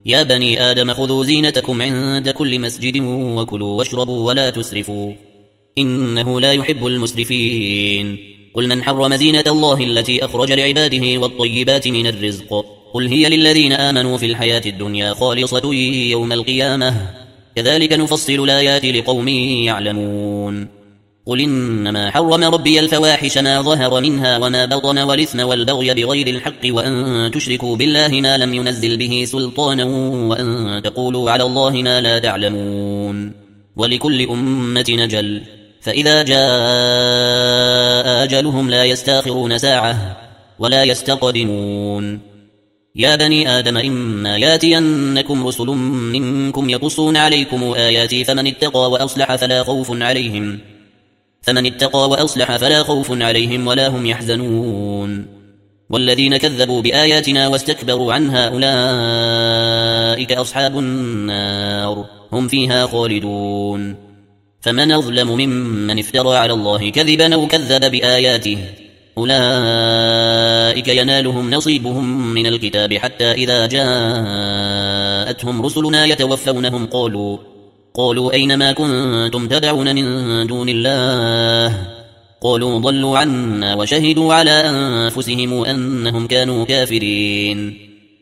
يا بني آدم خذوا زينتكم عند كل مسجد وكلوا واشربوا ولا تسرفوا إنه لا يحب المسرفين. قل من حرم زينة الله التي أخرج لعباده والطيبات من الرزق قل هي للذين آمنوا في الحياة الدنيا خالصة يوم القيامة كذلك نفصل الآيات لقوم يعلمون. قل إنما حرم ربي الفواحش ما ظهر منها وما بطن والإثم والبغي بغير الحق وأن تشركوا بالله ما لم ينزل به سلطانا وأن تقولوا على الله ما لا تعلمون. ولكل أمة أجل فإذا جاء أجلهم لا يستأخرون ساعة ولا يستقدمون. يا بني آدم إما ياتينكم رسل منكم يقصون عليكم آياتي فمن اتقى وأصلح فلا خوف عليهم ولا هم يحزنون. والذين كذبوا بآياتنا واستكبروا عنها أولئك أصحاب النار هم فيها خالدون. فمن أظلم ممن افترى على الله كذبا أو كذب بآياته أولئك ينالهم نصيبهم من الكتاب حتى إذا جاءتهم رسلنا يتوفونهم قالوا أينما كنتم تدعون من دون الله قالوا ضلوا عنا وشهدوا على أنفسهم أنهم كانوا كافرين.